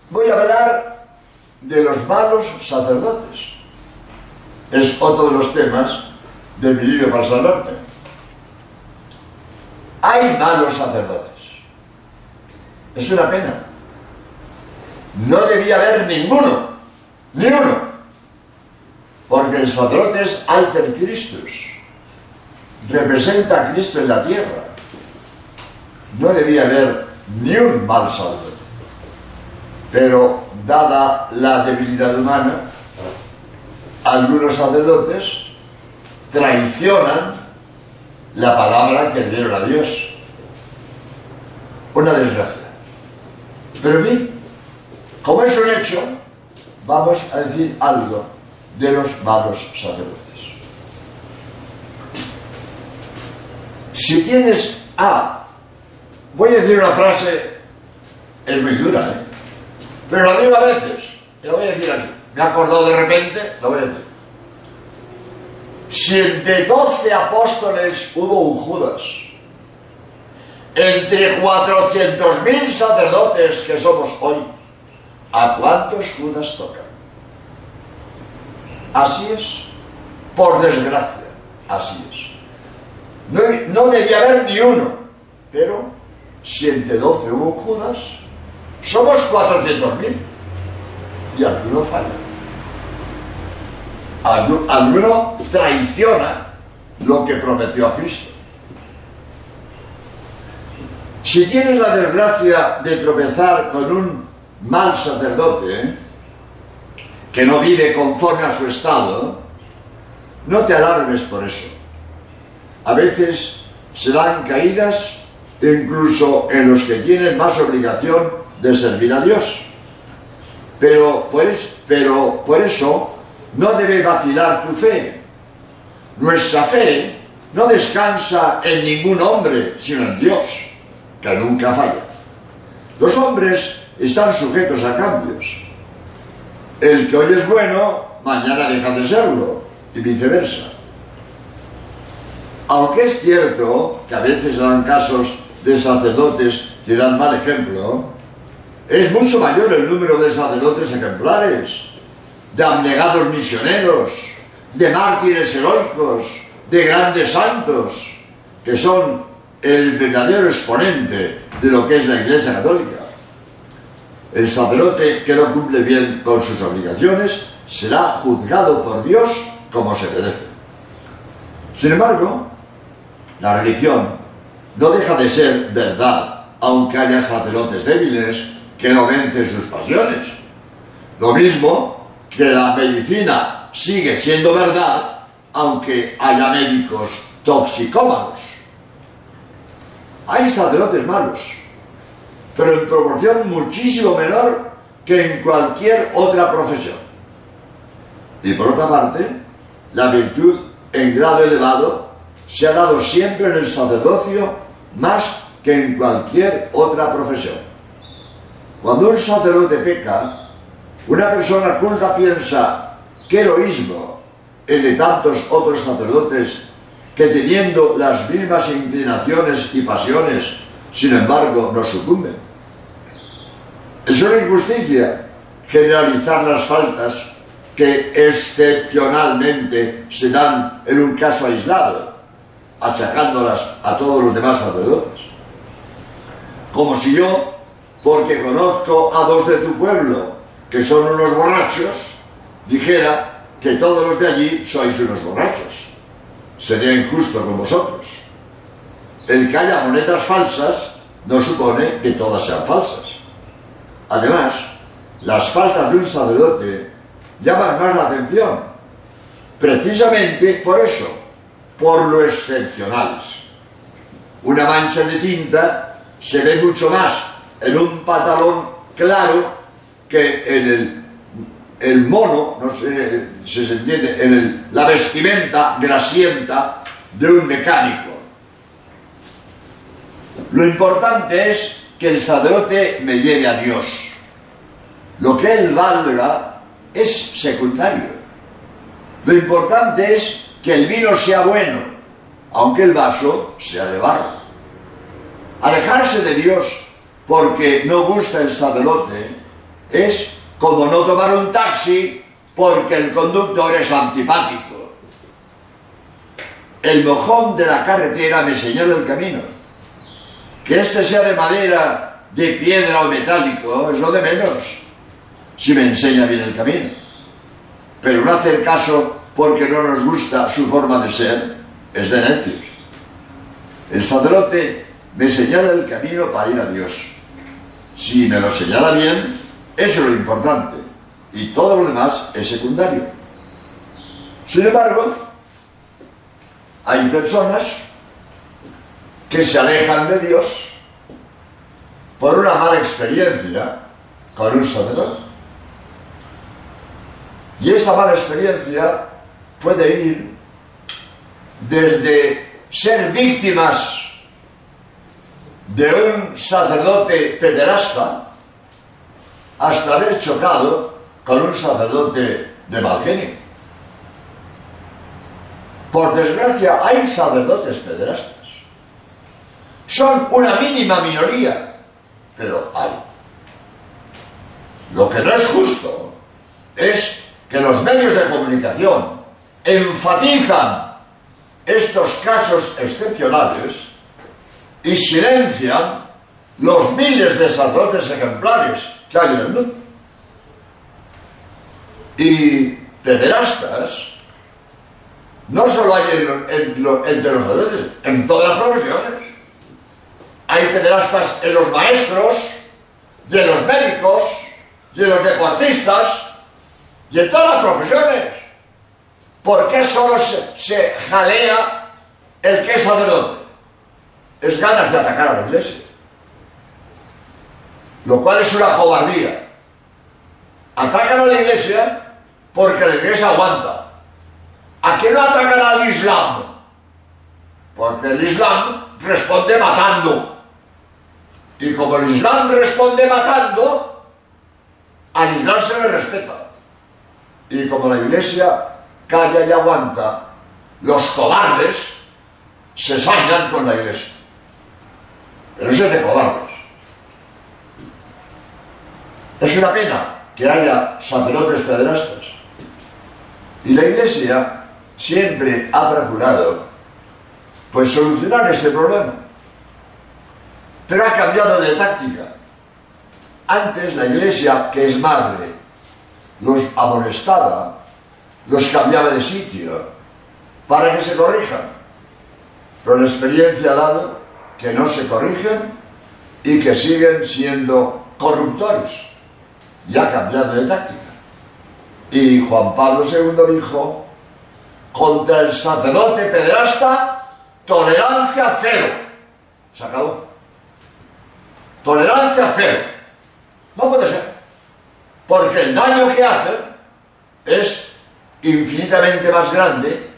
voy a hablar de los malos sacerdotes. Es otro de los temas del mi libro para salvarte. Hay malos sacerdotes. Es una pena. No debía haber ninguno, ni uno, porque el sacerdote es alter Christus, representa a Cristo en la tierra. No debía haber ni un mal sacerdote, pero dada la debilidad humana, algunos sacerdotes traicionan la palabra que dieron a Dios. Una desgracia. Pero en fin, como es un hecho, vamos a decir algo de los malos sacerdotes. Si tienes voy a decir una frase, es muy dura, pero la digo a veces, la voy a decir aquí. Me he acordado de repente, la voy a decir. Si entre 12 apóstoles hubo un Judas, entre 400.000 sacerdotes que somos hoy, ¿a cuántos Judas tocan? Así es, por desgracia, así es. No debía haber ni uno, pero si entre 12 hubo un Judas, somos 400.000 y alguno falla. Alguno traiciona lo que prometió a Cristo. Si tienes la desgracia de tropezar con un mal sacerdote que no vive conforme a su estado, no te alarmes por eso. A veces se dan caídas incluso en los que tienen más obligación de servir a Dios. Pero por eso no debe vacilar tu fe. Nuestra fe no descansa en ningún hombre, sino en Dios, que nunca falla. Los hombres están sujetos a cambios. El que hoy es bueno, mañana deja de serlo, y viceversa. Aunque es cierto que a veces dan casos de sacerdotes que dan mal ejemplo, es mucho mayor el número de sacerdotes ejemplares, de abnegados misioneros, de mártires heroicos, de grandes santos, que son el verdadero exponente de lo que es la Iglesia Católica. El sacerdote que no cumple bien con sus obligaciones será juzgado por Dios como se merece. Sin embargo, la religión no deja de ser verdad, aunque haya sacerdotes débiles que no vencen sus pasiones. Lo mismo que la medicina sigue siendo verdad, aunque haya médicos toxicómanos. Hay sacerdotes malos, pero en proporción muchísimo menor que en cualquier otra profesión. Y por otra parte, la virtud en grado elevado se ha dado siempre en el sacerdocio más que en cualquier otra profesión. Cuando un sacerdote peca, una persona culta piensa: qué heroísmo el de tantos otros sacerdotes que, teniendo las mismas inclinaciones y pasiones, sin embargo no sucumben. Es una injusticia generalizar las faltas que excepcionalmente se dan en un caso aislado, achacándolas a todos los demás sacerdotes. Como si yo, porque conozco a 2 de tu pueblo que son unos borrachos, dijera que todos los de allí sois unos borrachos. Sería injusto con vosotros. El que haya monedas falsas no supone que todas sean falsas. Además, las faltas de un sacerdote llaman más la atención, precisamente por eso, por lo excepcionales. Una mancha de tinta se ve mucho más en un pantalón claro que en el mono, no sé si se entiende, en la vestimenta grasienta de un mecánico. Lo importante es que el sacerdote me lleve a Dios. Lo que él valga es secundario. Lo importante es que el vino sea bueno, aunque el vaso sea de barro. Alejarse de Dios porque no gusta el sacerdote Es como no tomar un taxi porque el conductor es antipático. El mojón de la carretera me señala el camino. Que este sea de madera, de piedra o metálico es lo de menos, si me enseña bien el camino. Pero no hacer caso porque no nos gusta su forma de ser es de necios. El sacerdote me señala el camino para ir a Dios. Si me lo señala bien, eso es lo importante, y todo lo demás es secundario. Sin embargo, hay personas que se alejan de Dios por una mala experiencia con un sacerdote. Y esta mala experiencia puede ir desde ser víctimas de un sacerdote pederasta hasta haber chocado con un sacerdote de mal genio. Por desgracia, hay sacerdotes pederastas. Son una mínima minoría, pero hay. Lo que no es justo es que los medios de comunicación enfatizan estos casos excepcionales y silencian los miles de sacerdotes ejemplares que hay en el mundo. Y pederastas no solo hay entre los sacerdotes, en todas las profesiones. Hay pederastas en los maestros, y en los médicos, y en los deportistas, y en todas las profesiones. ¿Por qué solo se jalea el que es sacerdote? Es ganas de atacar a la iglesia. Lo cual es una cobardía. Atacan a la iglesia porque la iglesia aguanta. ¿A qué no atacan al Islam? Porque el Islam responde matando. Y como el Islam responde matando, al Islam se le respeta. Y como la iglesia calla y aguanta, los cobardes se sañan con la iglesia. Pero eso es de cobardes. Es una pena que haya sacerdotes pederastas. Y la iglesia siempre ha procurado pues solucionar este problema. Pero ha cambiado de táctica. Antes la iglesia, que es madre, los amonestaba, los cambiaba de sitio para que se corrijan. Pero la experiencia ha dado que no se corrigen y que siguen siendo corruptores. Y ha cambiado de táctica. Y Juan Pablo II dijo: contra el sacerdote pederasta, tolerancia cero. Se acabó. Tolerancia cero. No puede ser. Porque el daño que hace es infinitamente más grande